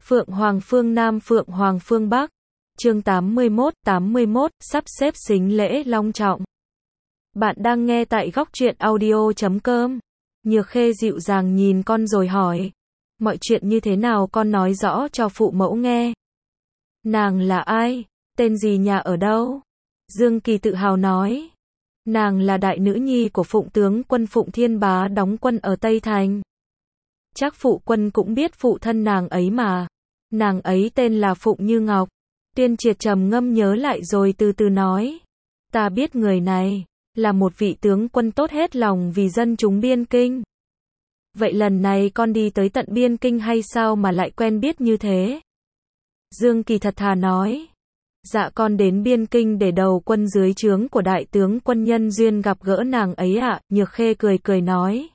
Phượng Hoàng phương Nam Phượng Hoàng phương Bắc. Chương 81, sắp xếp sính lễ long trọng. Bạn đang nghe tại góc truyện audio.com. Nhược Khê dịu dàng nhìn con rồi hỏi. Mọi chuyện như thế nào con nói rõ cho phụ mẫu nghe. Nàng là ai? Tên gì, nhà ở đâu? Dương Kỳ tự hào nói. Nàng là đại nữ nhi của Phụng tướng quân Phụng Thiên Bá đóng quân ở Tây Thành. Chắc phụ quân cũng biết phụ thân nàng ấy mà. Nàng ấy tên là Phụng Như Ngọc. Tiên Triệt trầm ngâm nhớ lại rồi từ từ nói. Ta biết người này là một vị tướng quân tốt hết lòng vì dân chúng biên kinh. Vậy lần này con đi tới tận biên kinh hay sao mà lại quen biết như thế? Dương Kỳ thật thà nói. Dạ con đến biên kinh để đầu quân dưới trướng của đại tướng quân nhân duyên gặp gỡ nàng ấy ạ. Nhược Khê cười cười nói.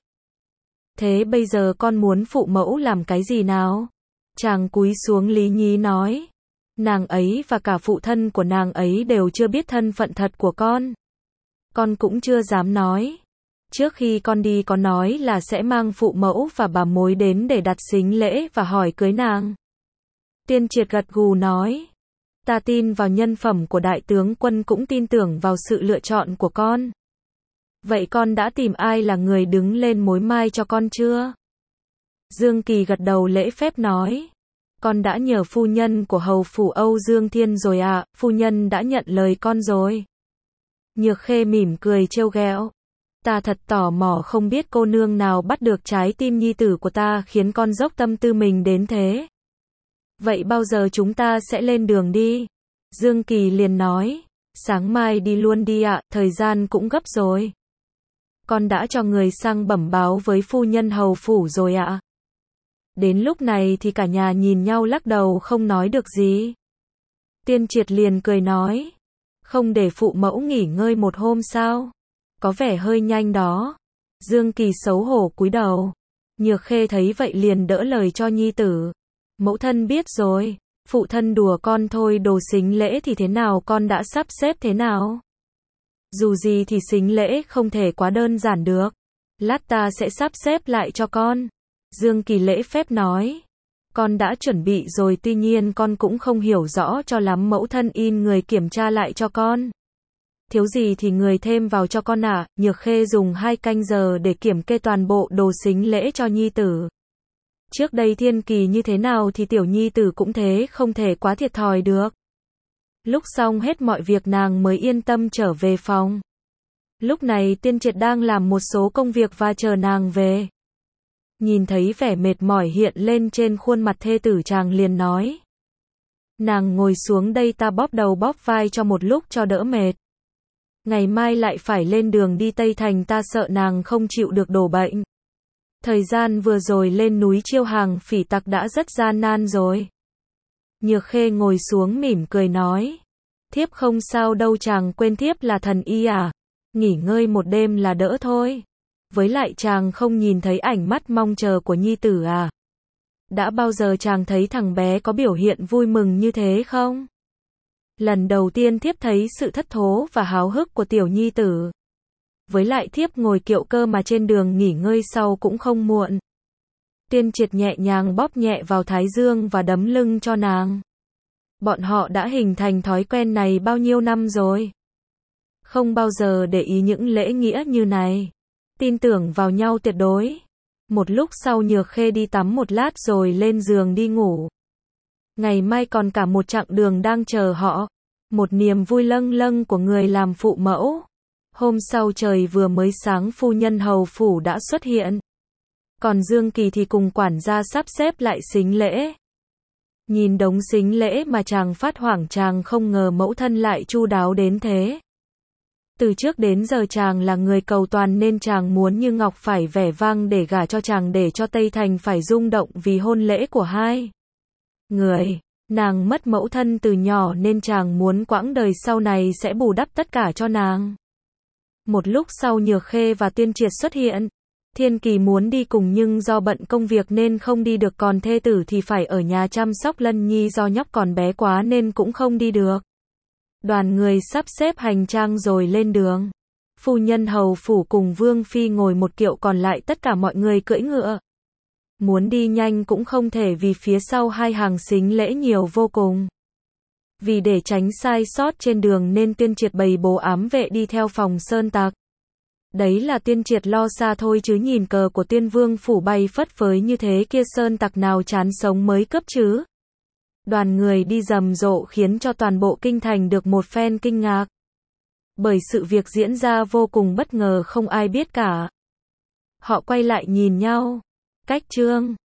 Thế bây giờ con muốn phụ mẫu làm cái gì nào? Chàng cúi xuống lý nhí nói. Nàng ấy và cả phụ thân của nàng ấy đều chưa biết thân phận thật của con. Con cũng chưa dám nói. Trước khi con đi có nói là sẽ mang phụ mẫu và bà mối đến để đặt sính lễ và hỏi cưới nàng. Tiên Triệt gật gù nói. Ta tin vào nhân phẩm của đại tướng quân, cũng tin tưởng vào sự lựa chọn của con. Vậy con đã tìm ai là người đứng lên mối mai cho con chưa? Dương Kỳ gật đầu lễ phép nói. Con đã nhờ phu nhân của hầu phủ Âu Dương Thiên rồi ạ, phu nhân đã nhận lời con rồi. Nhược Khê mỉm cười trêu ghẹo. Ta thật tò mò không biết cô nương nào bắt được trái tim nhi tử của ta khiến con dốc tâm tư mình đến thế. Vậy bao giờ chúng ta sẽ lên đường đi? Dương Kỳ liền nói. Sáng mai đi luôn đi ạ, thời gian cũng gấp rồi. Con đã cho người sang bẩm báo với phu nhân hầu phủ rồi ạ. Đến lúc này thì cả nhà nhìn nhau lắc đầu không nói được gì. Tiên Triệt liền cười nói. Không để phụ mẫu nghỉ ngơi một hôm sao? Có vẻ hơi nhanh đó. Dương Kỳ xấu hổ cúi đầu. Nhược Khê thấy vậy liền đỡ lời cho nhi tử. Mẫu thân biết rồi, phụ thân đùa con thôi, đồ sính lễ thì thế nào con đã sắp xếp thế nào? Dù gì thì sính lễ không thể quá đơn giản được. Lát ta sẽ sắp xếp lại cho con. Dương Kỳ lễ phép nói. Con đã chuẩn bị rồi, tuy nhiên con cũng không hiểu rõ cho lắm, mẫu thân in người kiểm tra lại cho con. Thiếu gì thì người thêm vào cho con ạ. Nhược Khê dùng 2 canh giờ để kiểm kê toàn bộ đồ sính lễ cho nhi tử. Trước đây Thiên Kỳ như thế nào thì tiểu nhi tử cũng thế, không thể quá thiệt thòi được. Lúc xong hết mọi việc nàng mới yên tâm trở về phòng. Lúc này Tiên Triệt đang làm một số công việc và chờ nàng về. Nhìn thấy vẻ mệt mỏi hiện lên trên khuôn mặt thê tử, chàng liền nói. Nàng ngồi xuống đây, ta bóp đầu bóp vai cho một lúc cho đỡ mệt. Ngày mai lại phải lên đường đi Tây Thành, ta sợ nàng không chịu được đổ bệnh. Thời gian vừa rồi lên núi chiêu hàng phỉ tặc đã rất gian nan rồi. Nhược Khê ngồi xuống mỉm cười nói. Thiếp không sao đâu, chàng quên thiếp là thần y à? Nghỉ ngơi một đêm là đỡ thôi. Với lại chàng không nhìn thấy ảnh mắt mong chờ của nhi tử à? Đã bao giờ chàng thấy thằng bé có biểu hiện vui mừng như thế không? Lần đầu tiên thiếp thấy sự thất thố và háo hức của tiểu nhi tử. Với lại thiếp ngồi kiệu cơ mà trên đường nghỉ ngơi sau cũng không muộn. Tiên Triệt nhẹ nhàng bóp nhẹ vào thái dương và đấm lưng cho nàng. Bọn họ đã hình thành thói quen này bao nhiêu năm rồi. Không bao giờ để ý những lễ nghĩa như này. Tin tưởng vào nhau tuyệt đối. Một lúc sau Nhược Khê đi tắm một lát rồi lên giường đi ngủ. Ngày mai còn cả một chặng đường đang chờ họ. Một niềm vui lâng lâng của người làm phụ mẫu. Hôm sau trời vừa mới sáng, phu nhân hầu phủ đã xuất hiện. Còn Dương Kỳ thì cùng quản gia sắp xếp lại sính lễ. Nhìn đống sính lễ mà chàng phát hoảng, chàng không ngờ mẫu thân lại chu đáo đến thế. Từ trước đến giờ chàng là người cầu toàn nên chàng muốn Như Ngọc phải vẻ vang để gả cho chàng, để cho Tây Thành phải rung động vì hôn lễ của hai người. Nàng mất mẫu thân từ nhỏ nên chàng muốn quãng đời sau này sẽ bù đắp tất cả cho nàng. Một lúc sau Nhược Khê và Tiên Triệt xuất hiện. Thiên Kỳ muốn đi cùng nhưng do bận công việc nên không đi được, còn thê tử thì phải ở nhà chăm sóc Lân Nhi do nhóc còn bé quá nên cũng không đi được. Đoàn người sắp xếp hành trang rồi lên đường. Phu nhân hầu phủ cùng Vương Phi ngồi một kiệu, còn lại tất cả mọi người cưỡi ngựa. Muốn đi nhanh cũng không thể vì phía sau hai hàng sính lễ nhiều vô cùng. Vì để tránh sai sót trên đường nên Tiên Triệt bày bố ám vệ đi theo phòng sơn tặc. Đấy là Tiên Triệt lo xa thôi chứ nhìn cờ của Tiên Vương phủ bay phất phới như thế kia sơn tặc nào chán sống mới cấp chứ. Đoàn người đi rầm rộ khiến cho toàn bộ kinh thành được một phen kinh ngạc. Bởi sự việc diễn ra vô cùng bất ngờ không ai biết cả. Họ quay lại nhìn nhau. Cách chương